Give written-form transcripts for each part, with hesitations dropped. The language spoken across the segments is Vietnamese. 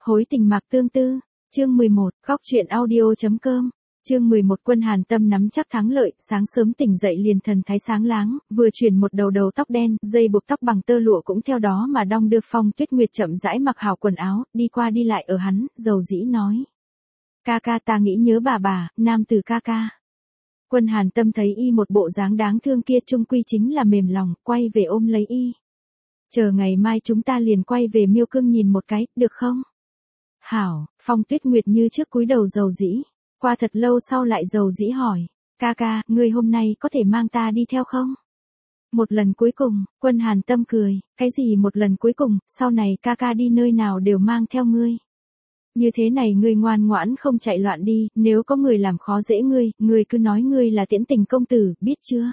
Hối tình mạc tương tư, chương 11, góc truyện audio.com, chương 11 Quân Hàn Tâm nắm chắc thắng lợi, sáng sớm tỉnh dậy liền thần thái sáng láng, vừa chuyển một đầu tóc đen, dây buộc tóc bằng tơ lụa cũng theo đó mà đong đưa. Phong Tuyết Nguyệt chậm rãi mặc hào quần áo, đi qua đi lại ở hắn, dầu dĩ nói. Ca ca ta nghĩ nhớ bà, nam từ ca ca. Quân Hàn Tâm thấy y một bộ dáng đáng thương kia chung quy chính là mềm lòng, quay về ôm lấy y. Chờ ngày mai chúng ta liền quay về Miêu Cương nhìn một cái, được không? Hảo, Phong Tuyết Nguyệt như trước cúi đầu dầu dĩ, qua thật lâu sau lại dầu dĩ hỏi, ca ca, ngươi hôm nay có thể mang ta đi theo không? Một lần cuối cùng, Quân Hàn Tâm cười, cái gì một lần cuối cùng, sau này ca ca đi nơi nào đều mang theo ngươi. Như thế này ngươi ngoan ngoãn không chạy loạn đi, nếu có người làm khó dễ ngươi cứ nói ngươi là Tiễn Tình công tử, biết chưa?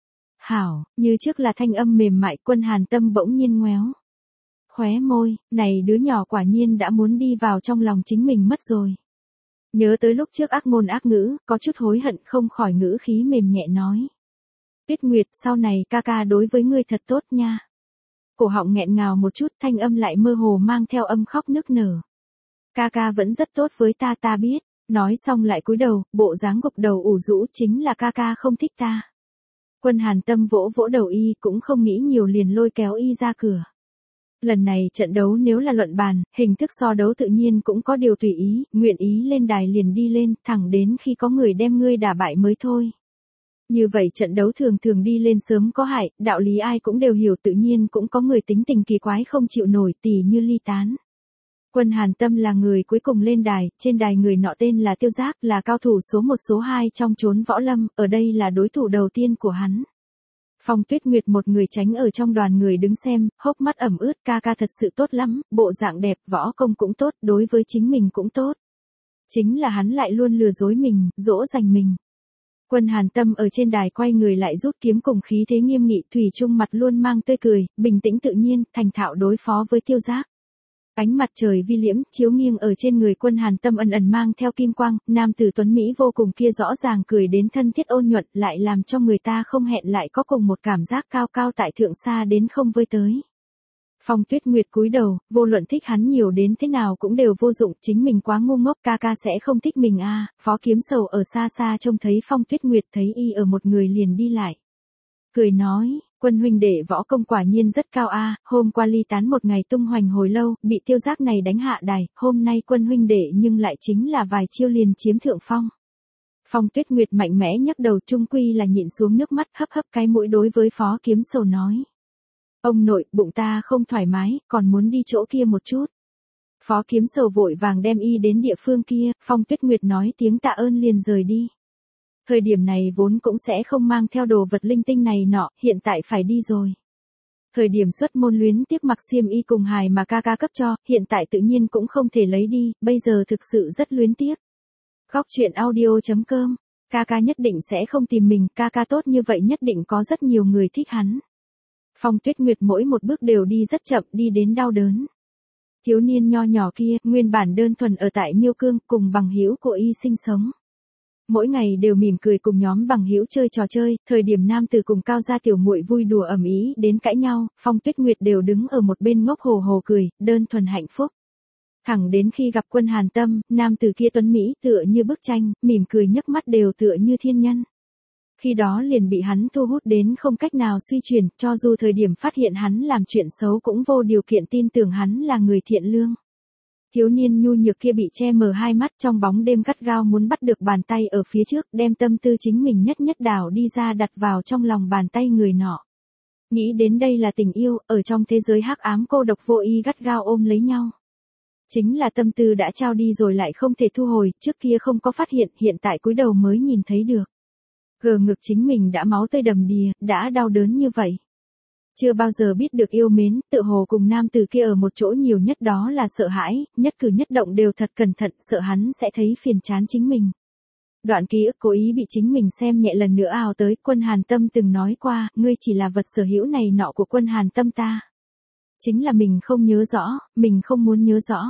Hảo, như trước là thanh âm mềm mại. Quân Hàn Tâm bỗng nhiên ngoéo khóe môi, này đứa nhỏ quả nhiên đã muốn đi vào trong lòng chính mình mất rồi. Nhớ tới lúc trước ác ngôn ác ngữ, có chút hối hận không khỏi ngữ khí mềm nhẹ nói. Tuyết Nguyệt, sau này ca ca đối với ngươi thật tốt nha. Cổ họng nghẹn ngào một chút, thanh âm lại mơ hồ mang theo âm khóc nức nở. Ca ca vẫn rất tốt với ta biết. Nói xong lại cúi đầu, bộ dáng gục đầu ủ rũ, chính là ca ca không thích ta. Quân Hàn Tâm vỗ vỗ đầu y, cũng không nghĩ nhiều liền lôi kéo y ra cửa. Lần này trận đấu nếu là luận bàn, hình thức so đấu tự nhiên cũng có điều tùy ý, nguyện ý lên đài liền đi lên, thẳng đến khi có người đem ngươi đả bại mới thôi. Như vậy trận đấu thường đi lên sớm có hại, đạo lý ai cũng đều hiểu, tự nhiên cũng có người tính tình kỳ quái không chịu nổi, tỉ như Ly Tán. Quân Hàn Tâm là người cuối cùng lên đài, trên đài người nọ tên là Tiêu Giác, là cao thủ số 1 số 2 trong chốn võ lâm, ở đây là đối thủ đầu tiên của hắn. Phong Tuyết Nguyệt một người tránh ở trong đoàn người đứng xem, hốc mắt ẩm ướt, ca ca thật sự tốt lắm, bộ dạng đẹp, võ công cũng tốt, đối với chính mình cũng tốt. Chính là hắn lại luôn lừa dối mình, dỗ dành mình. Quân Hàn Tâm ở trên đài quay người lại rút kiếm cùng khí thế nghiêm nghị, thủy chung mặt luôn mang tươi cười, bình tĩnh tự nhiên, thành thạo đối phó với Tiêu Giác. Ánh mặt trời vi liễm, chiếu nghiêng ở trên người Quân Hàn Tâm ẩn mang theo kim quang, nam tử tuấn Mỹ vô cùng kia rõ ràng cười đến thân thiết ôn nhuận, lại làm cho người ta không hẹn lại có cùng một cảm giác cao cao tại thượng xa đến không với tới. Phong Tuyết Nguyệt cúi đầu, vô luận thích hắn nhiều đến thế nào cũng đều vô dụng, chính mình quá ngu ngốc, ca ca sẽ không thích mình à. Phó Kiếm Sầu ở xa xa trông thấy Phong Tuyết Nguyệt thấy y ở một người liền đi lại. Cười nói, Quân huynh đệ võ công quả nhiên rất cao a, hôm qua Ly Tán một ngày tung hoành hồi lâu, bị Tiêu Giác này đánh hạ đài, hôm nay Quân huynh đệ nhưng lại chính là vài chiêu liền chiếm thượng phong. Phong Tuyết Nguyệt mạnh mẽ nhấc đầu, trung quy là nhịn xuống nước mắt, hấp cái mũi đối với Phó Kiếm Sầu nói. Ông nội, bụng ta không thoải mái, còn muốn đi chỗ kia một chút. Phó Kiếm Sầu vội vàng đem y đến địa phương kia, Phong Tuyết Nguyệt nói tiếng tạ ơn liền rời đi. Thời điểm này vốn cũng sẽ không mang theo đồ vật linh tinh này nọ, hiện tại phải đi rồi. Thời điểm xuất môn luyến tiếc mặc xiêm y cùng hài mà ca ca cấp cho, hiện tại tự nhiên cũng không thể lấy đi, bây giờ thực sự rất luyến tiếc. Góc truyện audio.com, ca ca nhất định sẽ không tìm mình, ca ca tốt như vậy nhất định có rất nhiều người thích hắn. Phong Tuyết Nguyệt mỗi một bước đều đi rất chậm, đi đến đau đớn. Thiếu niên nho nhỏ kia, nguyên bản đơn thuần ở tại Miêu Cương, cùng bằng hữu của y sinh sống. Mỗi ngày đều mỉm cười cùng nhóm bằng hữu chơi trò chơi, thời điểm nam tử cùng cao gia tiểu muội vui đùa ầm ĩ đến cãi nhau, Phong Tuyết Nguyệt đều đứng ở một bên ngốc hồ hồ cười, đơn thuần hạnh phúc. Thẳng đến khi gặp Quân Hàn Tâm, nam tử kia tuấn Mỹ tựa như bức tranh, mỉm cười nhấc mắt đều tựa như thiên nhân. Khi đó liền bị hắn thu hút đến không cách nào suy chuyển, cho dù thời điểm phát hiện hắn làm chuyện xấu cũng vô điều kiện tin tưởng hắn là người thiện lương. Thiếu niên nhu nhược kia bị che mờ hai mắt, trong bóng đêm gắt gao muốn bắt được bàn tay ở phía trước, đem tâm tư chính mình nhất đảo đi ra đặt vào trong lòng bàn tay người nọ. Nghĩ đến đây là tình yêu, ở trong thế giới hắc ám cô độc vô ý gắt gao ôm lấy nhau. Chính là tâm tư đã trao đi rồi lại không thể thu hồi, trước kia không có phát hiện, hiện tại cúi đầu mới nhìn thấy được. Gờ ngực chính mình đã máu tươi đầm đìa, đã đau đớn như vậy. Chưa bao giờ biết được yêu mến, tự hồ cùng nam tử kia ở một chỗ nhiều nhất đó là sợ hãi, nhất cử nhất động đều thật cẩn thận, sợ hắn sẽ thấy phiền chán chính mình. Đoạn ký ức cố ý bị chính mình xem nhẹ lần nữa ào tới, Quân Hàn Tâm từng nói qua, ngươi chỉ là vật sở hữu này nọ của Quân Hàn Tâm ta. Chính là mình không nhớ rõ, mình không muốn nhớ rõ.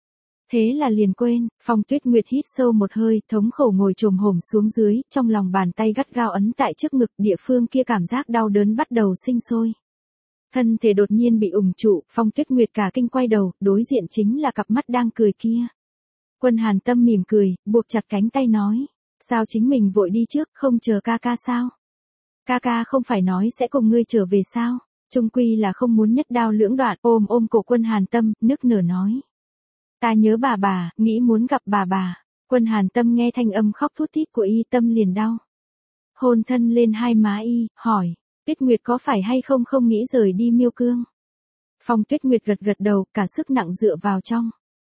Thế là liền quên, Phong Tuyết Nguyệt hít sâu một hơi, thống khổ ngồi chồm hổm xuống dưới, trong lòng bàn tay gắt gao ấn tại trước ngực, địa phương kia cảm giác đau đớn bắt đầu sinh sôi. Thân thể đột nhiên bị ủng trụ, Phong Tuyết Nguyệt cả kinh quay đầu, đối diện chính là cặp mắt đang cười kia. Quân Hàn Tâm mỉm cười, buộc chặt cánh tay nói. Sao chính mình vội đi trước, không chờ ca ca sao? Ca ca không phải nói sẽ cùng ngươi trở về sao? Chung quy là không muốn nhất đao lưỡng đoạn, ôm cổ Quân Hàn Tâm, nức nở nói. Ta nhớ bà, nghĩ muốn gặp bà. Quân Hàn Tâm nghe thanh âm khóc thút thít của y, tâm liền đau. Hôn thân lên hai má y, hỏi, Tuyết Nguyệt có phải hay không nghĩ rời đi Miêu Cương? Phong Tuyết Nguyệt gật đầu, cả sức nặng dựa vào trong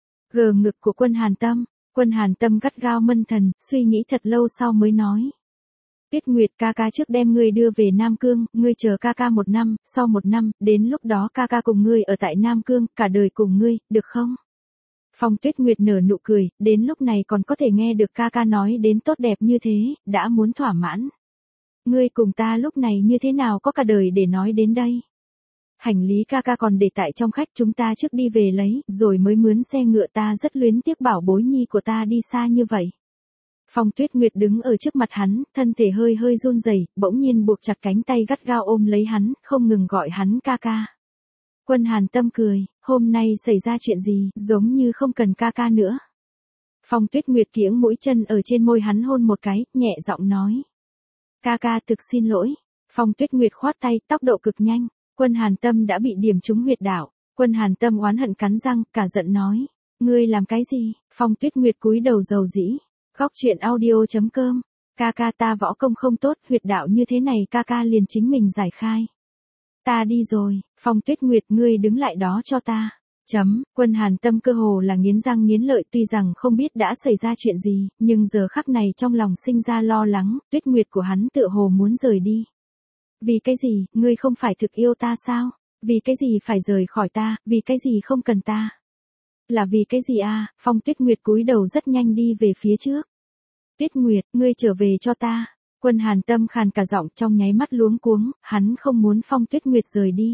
gờ ngực của Quân Hàn Tâm. Quân Hàn Tâm gắt gao mân thần, suy nghĩ thật lâu sau mới nói. Tuyết Nguyệt, ca ca trước đem ngươi đưa về Nam Cương, ngươi chờ ca ca 1 năm, sau 1 năm, đến lúc đó ca ca cùng ngươi ở tại Nam Cương, cả đời cùng ngươi, được không? Phong Tuyết Nguyệt nở nụ cười, đến lúc này còn có thể nghe được ca ca nói đến tốt đẹp như thế, đã muốn thỏa mãn. Ngươi cùng ta lúc này như thế nào có cả đời để nói đến đây? Hành lý ca ca còn để tại trong khách, chúng ta trước đi về lấy, rồi mới mướn xe ngựa, ta rất luyến tiếc bảo bối nhi của ta đi xa như vậy. Phong Tuyết Nguyệt đứng ở trước mặt hắn, thân thể hơi run rẩy, bỗng nhiên buộc chặt cánh tay gắt gao ôm lấy hắn, không ngừng gọi hắn ca ca. Quân Hàn Tâm cười, hôm nay xảy ra chuyện gì, giống như không cần ca ca nữa. Phong Tuyết Nguyệt kiễng mũi chân ở trên môi hắn hôn một cái, nhẹ giọng nói. Ca ca thực xin lỗi. Phong Tuyết Nguyệt khoát tay, tốc độ cực nhanh. Quân Hàn Tâm đã bị điểm trúng huyệt đạo. Quân Hàn Tâm oán hận cắn răng, cả giận nói. Ngươi làm cái gì? Phong Tuyết Nguyệt cúi đầu dầu dĩ. Góc truyện audio.com. Ca ca ta võ công không tốt, huyệt đạo như thế này ca ca liền chính mình giải khai. Ta đi rồi, Phong Tuyết Nguyệt, ngươi đứng lại đó cho ta. Quân Hàn Tâm cơ hồ là nghiến răng nghiến lợi, tuy rằng không biết đã xảy ra chuyện gì, nhưng giờ khắc này trong lòng sinh ra lo lắng, Tuyết Nguyệt của hắn tựa hồ muốn rời đi. Vì cái gì, ngươi không phải thực yêu ta sao? Vì cái gì phải rời khỏi ta, vì cái gì không cần ta? Là vì cái gì à? Phong Tuyết Nguyệt cúi đầu rất nhanh đi về phía trước. Tuyết Nguyệt, ngươi trở về cho ta. Quân Hàn Tâm khàn cả giọng, trong nháy mắt luống cuống, hắn không muốn Phong Tuyết Nguyệt rời đi.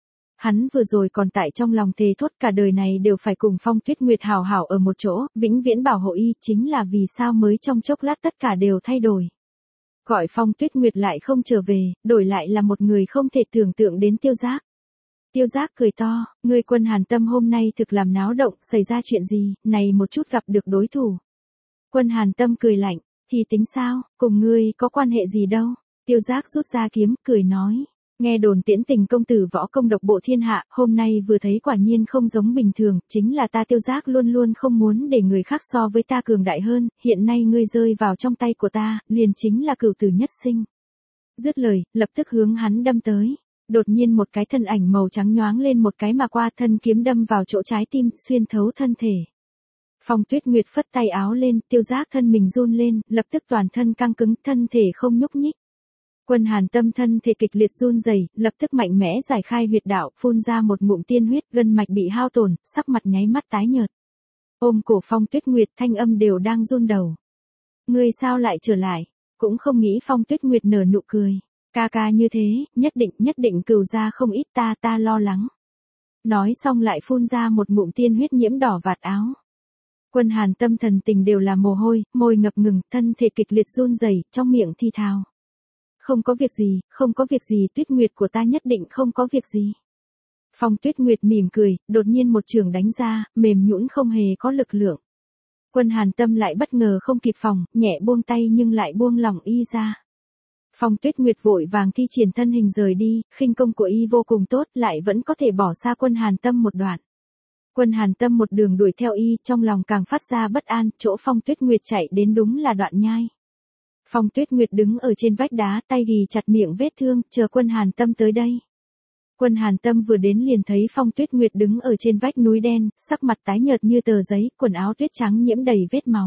Hắn vừa rồi còn tại trong lòng thề thốt cả đời này đều phải cùng Phong Tuyết Nguyệt hảo hảo ở một chỗ, vĩnh viễn bảo hộ y, chính là vì sao mới trong chốc lát tất cả đều thay đổi. Gọi Phong Tuyết Nguyệt lại không trở về, đổi lại là một người không thể tưởng tượng đến Tiêu Giác. Tiêu Giác cười to, ngươi Quân Hàn Tâm hôm nay thực làm náo động, xảy ra chuyện gì, này một chút gặp được đối thủ. Quân Hàn Tâm cười lạnh, thì tính sao, cùng ngươi có quan hệ gì đâu. Tiêu Giác rút ra kiếm, cười nói. Nghe đồn Tiễn Tình công tử võ công độc bộ thiên hạ, hôm nay vừa thấy quả nhiên không giống bình thường, chính là ta Tiêu Giác luôn luôn không muốn để người khác so với ta cường đại hơn, hiện nay ngươi rơi vào trong tay của ta, liền chính là cửu tử nhất sinh. Dứt lời, lập tức hướng hắn đâm tới. Đột nhiên một cái thân ảnh màu trắng nhoáng lên một cái mà qua, thân kiếm đâm vào chỗ trái tim, xuyên thấu thân thể. Phong Tuyết Nguyệt phất tay áo lên, Tiêu Giác thân mình run lên, lập tức toàn thân căng cứng, thân thể không nhúc nhích. Quân Hàn Tâm thân thể kịch liệt run rẩy, lập tức mạnh mẽ giải khai huyệt đạo, phun ra một ngụm tiên huyết, gân mạch bị hao tổn, sắc mặt nháy mắt tái nhợt. Ôm cổ Phong Tuyết Nguyệt, thanh âm đều đang run đầu. Ngươi sao lại trở lại? Cũng không nghĩ Phong Tuyết Nguyệt nở nụ cười. Ca ca như thế, nhất định cừu ra không ít, ta lo lắng. Nói xong lại phun ra một ngụm tiên huyết nhiễm đỏ vạt áo. Quân Hàn Tâm thần tình đều là mồ hôi, môi ngập ngừng, thân thể kịch liệt run rẩy, trong miệng thi thào. Không có việc gì, Tuyết Nguyệt của ta nhất định không có việc gì. Phong Tuyết Nguyệt mỉm cười, đột nhiên một chưởng đánh ra, mềm nhũn không hề có lực lượng. Quân Hàn Tâm lại bất ngờ không kịp phòng, nhẹ buông tay nhưng lại buông lỏng y ra. Phong Tuyết Nguyệt vội vàng thi triển thân hình rời đi, khinh công của y vô cùng tốt, lại vẫn có thể bỏ xa Quân Hàn Tâm một đoạn. Quân Hàn Tâm một đường đuổi theo y, trong lòng càng phát ra bất an, chỗ Phong Tuyết Nguyệt chạy đến đúng là đoạn nhai. Phong Tuyết Nguyệt đứng ở trên vách đá, tay ghì chặt miệng vết thương, chờ Quân Hàn Tâm tới đây. Quân Hàn Tâm vừa đến liền thấy Phong Tuyết Nguyệt đứng ở trên vách núi đen, sắc mặt tái nhợt như tờ giấy, quần áo tuyết trắng nhiễm đầy vết máu.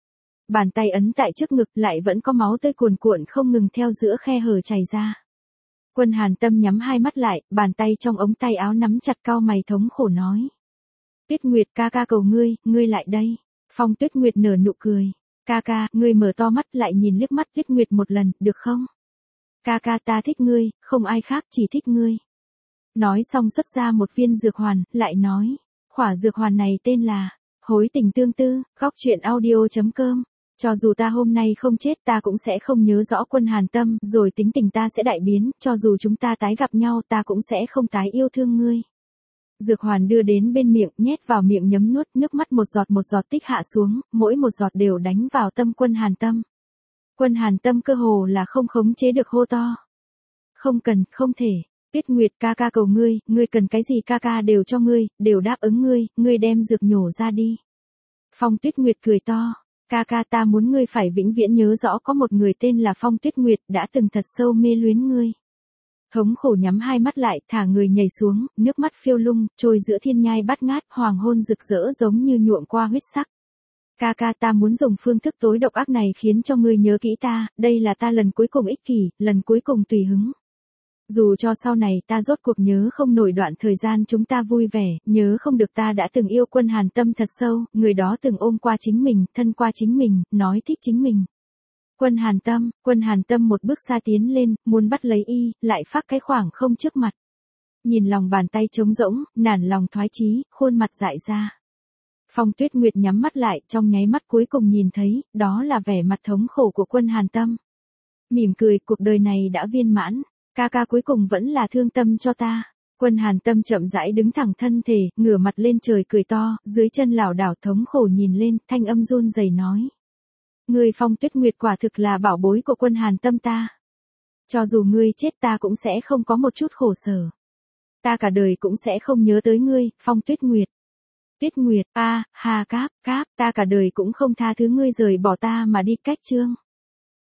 Bàn tay ấn tại trước ngực, lại vẫn có máu tươi cuồn cuộn không ngừng theo giữa khe hở chảy ra. Quân Hàn Tâm nhắm hai mắt lại, bàn tay trong ống tay áo nắm chặt, cau mày thống khổ nói. Tuyết Nguyệt, ca ca cầu ngươi lại đây. Phong Tuyết Nguyệt nở nụ cười. Ca ca, ngươi mở to mắt lại nhìn liếc mắt Tuyết Nguyệt một lần, được không? Ca ca, ta thích ngươi, không ai khác, chỉ thích ngươi. Nói xong xuất ra một viên dược hoàn, lại nói. Khỏa dược hoàn này tên là Hối tình tương tư, góc truyện audio.com. Cho dù ta hôm nay không chết ta cũng sẽ không nhớ rõ Quân Hàn Tâm, rồi tính tình ta sẽ đại biến, cho dù chúng ta tái gặp nhau ta cũng sẽ không tái yêu thương ngươi. Dược hoàn đưa đến bên miệng, nhét vào miệng nhấm nuốt, nước mắt một giọt tích hạ xuống, mỗi một giọt đều đánh vào tâm Quân Hàn Tâm. Quân Hàn Tâm cơ hồ là không khống chế được hô to. Không cần, không thể. Tuyết Nguyệt ca ca cầu ngươi cần cái gì ca ca đều cho ngươi, đều đáp ứng ngươi đem dược nhổ ra đi. Phong Tuyết Nguyệt cười to. Ca ca ta muốn ngươi phải vĩnh viễn nhớ rõ có một người tên là Phong Tuyết Nguyệt đã từng thật sâu mê luyến ngươi. Thống khổ nhắm hai mắt lại, thả người nhảy xuống, nước mắt phiêu lung, trôi giữa thiên nhai bát ngát, hoàng hôn rực rỡ giống như nhuộm qua huyết sắc. Ca ca ta muốn dùng phương thức tối độc ác này khiến cho ngươi nhớ kỹ ta, đây là ta lần cuối cùng ích kỷ, lần cuối cùng tùy hứng. Dù cho sau này ta rốt cuộc nhớ không nổi đoạn thời gian chúng ta vui vẻ, nhớ không được ta đã từng yêu Quân Hàn Tâm thật sâu, người đó từng ôm qua chính mình, thân qua chính mình, nói thích chính mình. Quân Hàn Tâm một bước xa tiến lên, muốn bắt lấy y, lại phát cái khoảng không trước mặt. Nhìn lòng bàn tay trống rỗng, nản lòng thoái chí, khuôn mặt dại ra. Phong Tuyết Nguyệt nhắm mắt lại, trong nháy mắt cuối cùng nhìn thấy, đó là vẻ mặt thống khổ của Quân Hàn Tâm. Mỉm cười, cuộc đời này đã viên mãn, ca ca cuối cùng vẫn là thương tâm cho ta. Quân Hàn Tâm chậm rãi đứng thẳng thân thể, ngửa mặt lên trời cười to, dưới chân lảo đảo thống khổ nhìn lên, thanh âm run rẩy nói. Ngươi Phong Tuyết Nguyệt quả thực là bảo bối của Quân Hàn Tâm ta. Cho dù ngươi chết ta cũng sẽ không có một chút khổ sở. Ta cả đời cũng sẽ không nhớ tới ngươi, Phong Tuyết Nguyệt. Tuyết Nguyệt, Hà Cáp, ta cả đời cũng không tha thứ ngươi rời bỏ ta mà đi cách Trương.